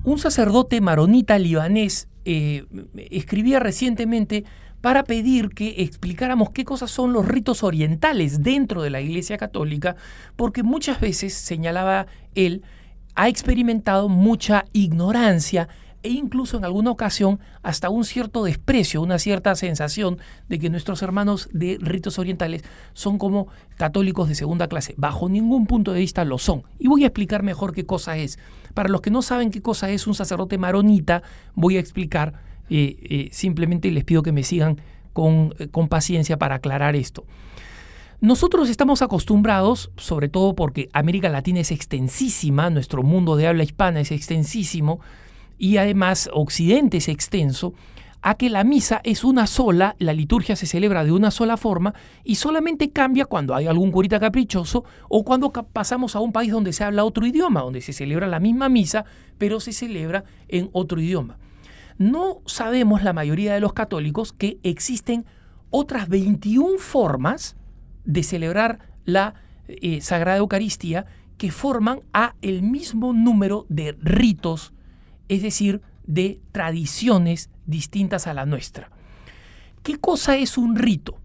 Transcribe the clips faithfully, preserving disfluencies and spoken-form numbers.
Un sacerdote maronita libanés eh, escribía recientemente para pedir que explicáramos qué cosas son los ritos orientales dentro de la Iglesia Católica, porque muchas veces, señalaba él, ha experimentado mucha ignorancia e incluso en alguna ocasión hasta un cierto desprecio, una cierta sensación de que nuestros hermanos de ritos orientales son como católicos de segunda clase. Bajo ningún punto de vista lo son. Y voy a explicar mejor qué cosa es. Para los que no saben qué cosa es un sacerdote maronita, voy a explicar, eh, eh, simplemente les pido que me sigan con, eh, con paciencia para aclarar esto. Nosotros estamos acostumbrados, sobre todo porque América Latina es extensísima, nuestro mundo de habla hispana es extensísimo, y además Occidente es extenso, a que la misa es una sola, la liturgia se celebra de una sola forma y solamente cambia cuando hay algún curita caprichoso o cuando pasamos a un país donde se habla otro idioma, donde se celebra la misma misa, pero se celebra en otro idioma. No sabemos la mayoría de los católicos que existen otras veintiuna formas de celebrar la eh, Sagrada Eucaristía que forman a el mismo número de ritos, es decir, de tradiciones distintas a la nuestra. ¿Qué cosa es un rito?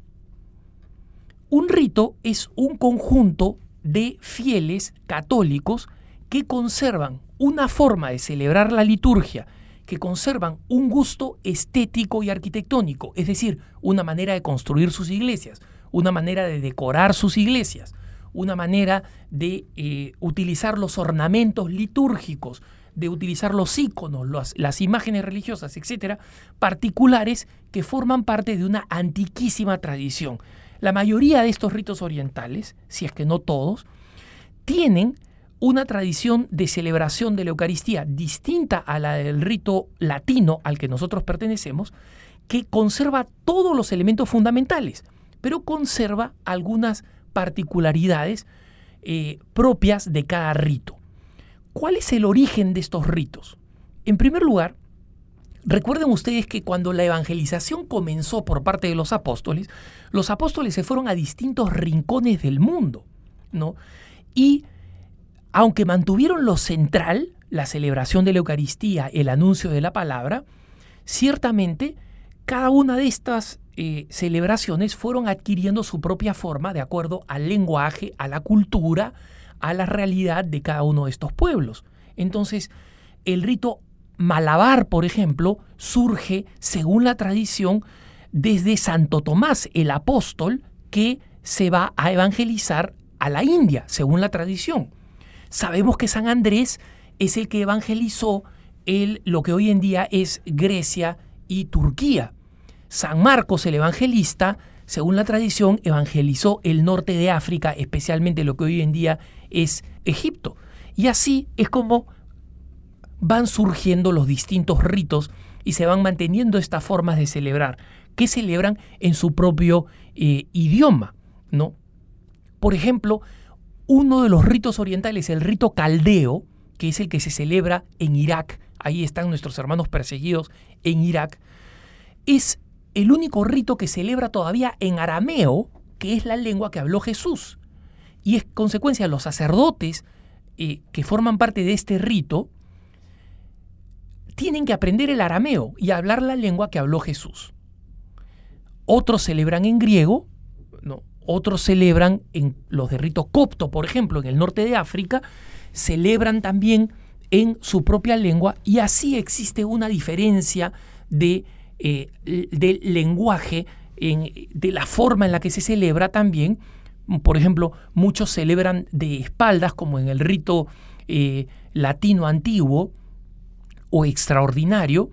Un rito es un conjunto de fieles católicos que conservan una forma de celebrar la liturgia, que conservan un gusto estético y arquitectónico, es decir, una manera de construir sus iglesias, una manera de decorar sus iglesias, una manera de eh, utilizar los ornamentos litúrgicos, de utilizar los íconos, los, las imágenes religiosas, etcétera, particulares que forman parte de una antiquísima tradición. La mayoría de estos ritos orientales, si es que no todos, tienen una tradición de celebración de la Eucaristía distinta a la del rito latino al que nosotros pertenecemos, que conserva todos los elementos fundamentales, pero conserva algunas particularidades eh, propias de cada rito. ¿Cuál es el origen de estos ritos? En primer lugar, recuerden ustedes que cuando la evangelización comenzó por parte de los apóstoles, los apóstoles se fueron a distintos rincones del mundo, ¿no? Y aunque mantuvieron lo central, la celebración de la Eucaristía, el anuncio de la palabra, ciertamente cada una de estas eh, celebraciones fueron adquiriendo su propia forma de acuerdo al lenguaje, a la cultura, a la realidad de cada uno de estos pueblos. Entonces, el rito malabar, por ejemplo, surge, según la tradición, desde Santo Tomás, el apóstol, que se va a evangelizar a la India, según la tradición. Sabemos que San Andrés es el que evangelizó el, lo que hoy en día es Grecia y Turquía. San Marcos, el evangelista, según la tradición, evangelizó el norte de África, especialmente lo que hoy en día es Egipto. Y así es como van surgiendo los distintos ritos y se van manteniendo estas formas de celebrar, que celebran en su propio eh, idioma, ¿no? Por ejemplo, uno de los ritos orientales, el rito caldeo, que es el que se celebra en Irak, ahí están nuestros hermanos perseguidos en Irak, es el único rito que celebra todavía en arameo, que es la lengua que habló Jesús. Y es consecuencia, los sacerdotes eh, que forman parte de este rito tienen que aprender el arameo y hablar la lengua que habló Jesús. Otros celebran en griego, ¿no? Otros celebran en los de rito copto, por ejemplo, en el norte de África, celebran también en su propia lengua y así existe una diferencia de, eh, de lenguaje, en, de la forma en la que se celebra también. Por ejemplo, muchos celebran de espaldas, como en el rito eh, latino antiguo o extraordinario,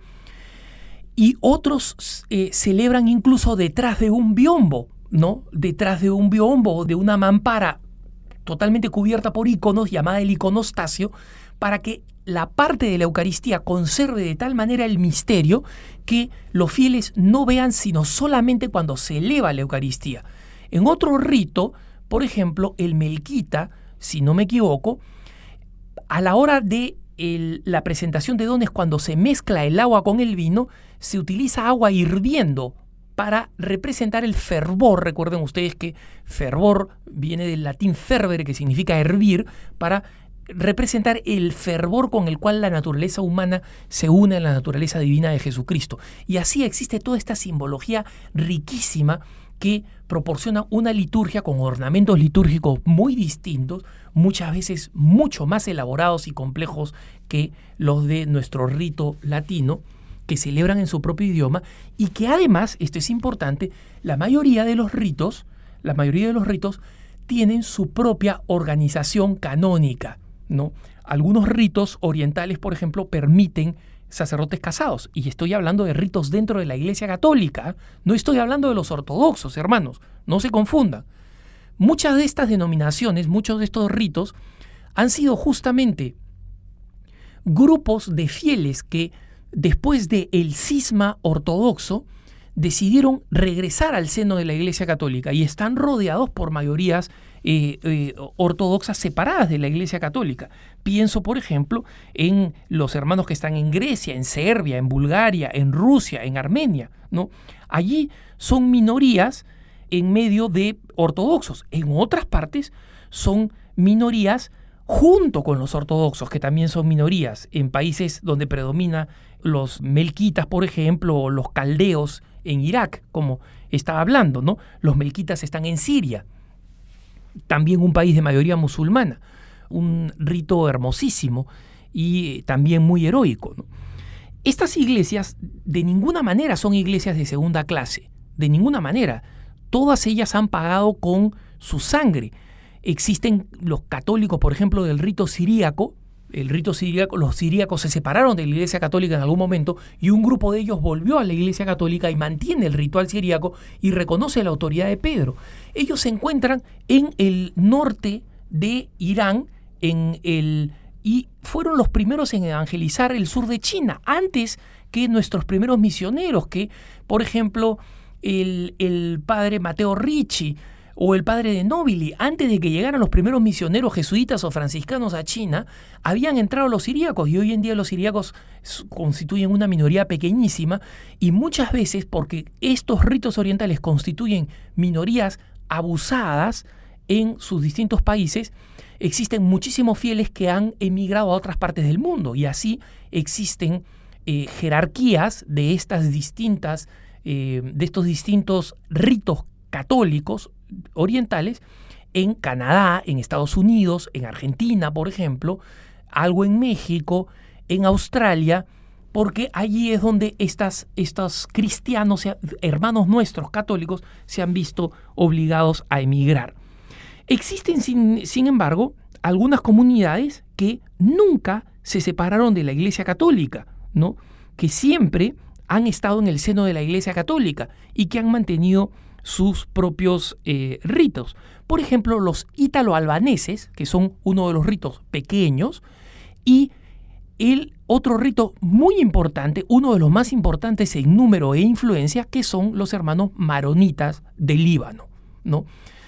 y otros eh, celebran incluso detrás de un biombo, ¿no? Detrás de un biombo o de una mampara totalmente cubierta por íconos, llamada el iconostasio, para que la parte de la Eucaristía conserve de tal manera el misterio que los fieles no vean sino solamente cuando se eleva la Eucaristía. En otro rito, por ejemplo, el melquita, si no me equivoco, a la hora de el, la presentación de dones, cuando se mezcla el agua con el vino, se utiliza agua hirviendo para representar el fervor. Recuerden ustedes que fervor viene del latín fervere, que significa hervir, para representar el fervor con el cual la naturaleza humana se une a la naturaleza divina de Jesucristo. Y así existe toda esta simbología riquísima que proporciona una liturgia con ornamentos litúrgicos muy distintos, muchas veces mucho más elaborados y complejos que los de nuestro rito latino, que celebran en su propio idioma, y que además, esto es importante, la mayoría de los ritos, la mayoría de los ritos tienen su propia organización canónica, ¿no? Algunos ritos orientales, por ejemplo, permiten sacerdotes casados, y estoy hablando de ritos dentro de la Iglesia Católica, no estoy hablando de los ortodoxos, hermanos, no se confundan. Muchas de estas denominaciones, muchos de estos ritos, han sido justamente grupos de fieles que, después del cisma ortodoxo, decidieron regresar al seno de la Iglesia Católica y están rodeados por mayorías eh, eh, ortodoxas separadas de la Iglesia Católica. Pienso, por ejemplo, en los hermanos que están en Grecia, en Serbia, en Bulgaria, en Rusia, en Armenia, ¿no? Allí son minorías en medio de ortodoxos. En otras partes son minorías junto con los ortodoxos, que también son minorías. En países donde predomina los melquitas, por ejemplo, o los caldeos en Irak, como estaba hablando, ¿no? Los melquitas están en Siria, también un país de mayoría musulmana, un rito hermosísimo y también muy heroico, ¿no? Estas iglesias de ninguna manera son iglesias de segunda clase, de ninguna manera. Todas ellas han pagado con su sangre. Existen los católicos, por ejemplo, del rito siríaco. El rito siríaco, los siríacos se separaron de la Iglesia Católica en algún momento y un grupo de ellos volvió a la Iglesia Católica y mantiene el ritual siríaco y reconoce la autoridad de Pedro. Ellos se encuentran en el norte de Irán, en el, y fueron los primeros en evangelizar el sur de China, antes que nuestros primeros misioneros, que, por ejemplo, el, el padre Matteo Ricci o el padre de Nobili. Antes de que llegaran los primeros misioneros jesuitas o franciscanos a China, habían entrado los siríacos, y hoy en día los siríacos constituyen una minoría pequeñísima, y muchas veces, porque estos ritos orientales constituyen minorías abusadas en sus distintos países, existen muchísimos fieles que han emigrado a otras partes del mundo, y así existen eh, jerarquías de estas distintas, eh, de estos distintos ritos católicos orientales en Canadá, en Estados Unidos, en Argentina, por ejemplo, algo en México, en Australia, porque allí es donde estas, estos cristianos, hermanos nuestros católicos, se han visto obligados a emigrar. Existen, sin, sin embargo, algunas comunidades que nunca se separaron de la Iglesia Católica, ¿no? Que siempre han estado en el seno de la Iglesia Católica y que han mantenido sus propios eh, ritos. Por ejemplo, los ítalo-albaneses, que son uno de los ritos pequeños, y el otro rito muy importante, uno de los más importantes en número e influencia, que son los hermanos maronitas del Líbano, ¿no?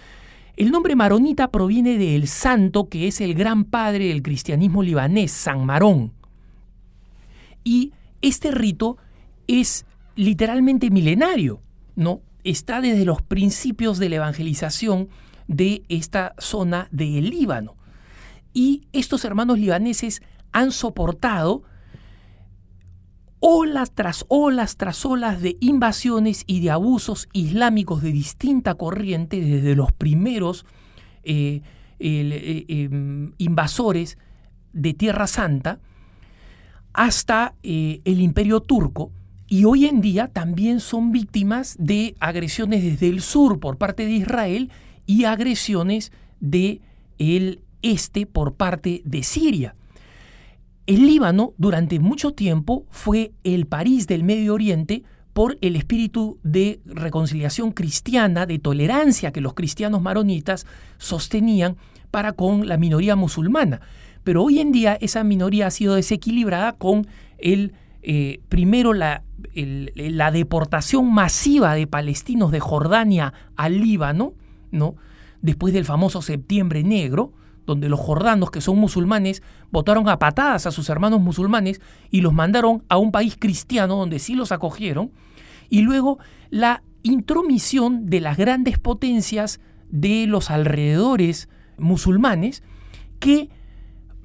El nombre maronita proviene del santo que es el gran padre del cristianismo libanés, San Marón. Y este rito es literalmente milenario, ¿no? Está desde los principios de la evangelización de esta zona del Líbano. Y estos hermanos libaneses han soportado olas tras olas tras olas de invasiones y de abusos islámicos de distinta corriente desde los primeros eh, el, eh, eh, invasores de Tierra Santa hasta eh, el Imperio Turco. Y hoy en día también son víctimas de agresiones desde el sur por parte de Israel y agresiones del este por parte de Siria. El Líbano durante mucho tiempo fue el París del Medio Oriente por el espíritu de reconciliación cristiana, de tolerancia que los cristianos maronitas sostenían para con la minoría musulmana. Pero hoy en día esa minoría ha sido desequilibrada con el Eh, primero la, el, la deportación masiva de palestinos de Jordania al Líbano, ¿no? Después del famoso Septiembre Negro, donde los jordanos, que son musulmanes, botaron a patadas a sus hermanos musulmanes y los mandaron a un país cristiano donde sí los acogieron, y luego la intromisión de las grandes potencias de los alrededores musulmanes que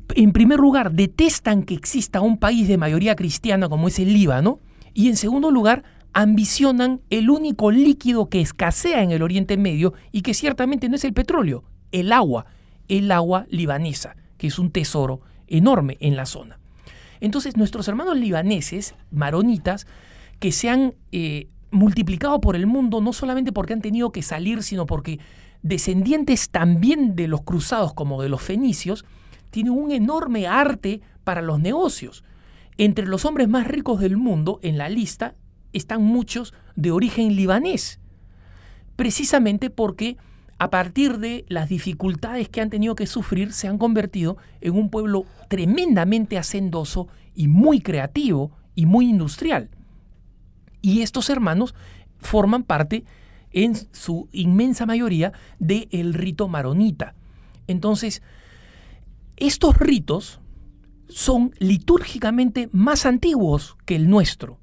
en primer lugar, detestan que exista un país de mayoría cristiana como es el Líbano, y en segundo lugar, ambicionan el único líquido que escasea en el Oriente Medio y que ciertamente no es el petróleo, el agua, el agua libanesa, que es un tesoro enorme en la zona. Entonces, nuestros hermanos libaneses, maronitas, que se han eh, multiplicado por el mundo, no solamente porque han tenido que salir, sino porque descendientes también de los cruzados como de los fenicios, tienen un enorme arte para los negocios. Entre los hombres más ricos del mundo, en la lista, están muchos de origen libanés, precisamente porque a partir de las dificultades que han tenido que sufrir, se han convertido en un pueblo tremendamente hacendoso y muy creativo y muy industrial. Y estos hermanos forman parte, en su inmensa mayoría, del rito maronita. Entonces, estos ritos son litúrgicamente más antiguos que el nuestro.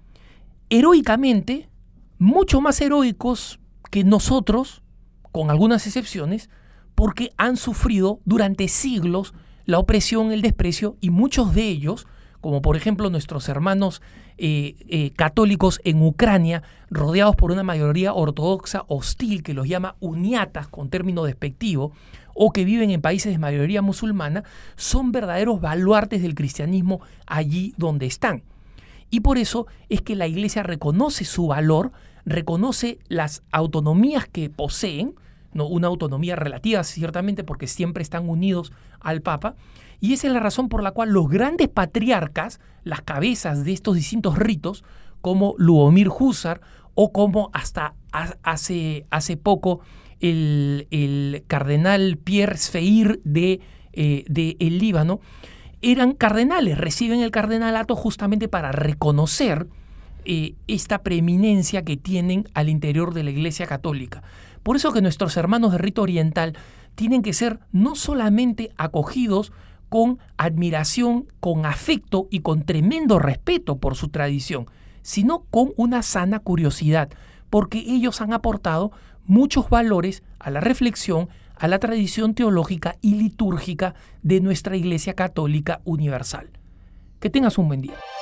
Heroicamente, mucho más heroicos que nosotros, con algunas excepciones, porque han sufrido durante siglos la opresión, el desprecio, y muchos de ellos, como por ejemplo nuestros hermanos eh, eh, católicos en Ucrania, rodeados por una mayoría ortodoxa hostil que los llama uniatas con término despectivo, o que viven en países de mayoría musulmana, son verdaderos baluartes del cristianismo allí donde están. Y por eso es que la Iglesia reconoce su valor, reconoce las autonomías que poseen, no una autonomía relativa ciertamente porque siempre están unidos al Papa, y esa es la razón por la cual los grandes patriarcas, las cabezas de estos distintos ritos, como Lubomir Husar o como hasta hace, hace poco el, el cardenal Pierre Sfeir de, eh, de el Líbano, eran cardenales, reciben el cardenalato justamente para reconocer eh, esta preeminencia que tienen al interior de la Iglesia Católica. Por eso que nuestros hermanos de rito oriental tienen que ser no solamente acogidos con admiración, con afecto y con tremendo respeto por su tradición, sino con una sana curiosidad, porque ellos han aportado muchos valores a la reflexión, a la tradición teológica y litúrgica de nuestra Iglesia Católica Universal. Que tengas un buen día.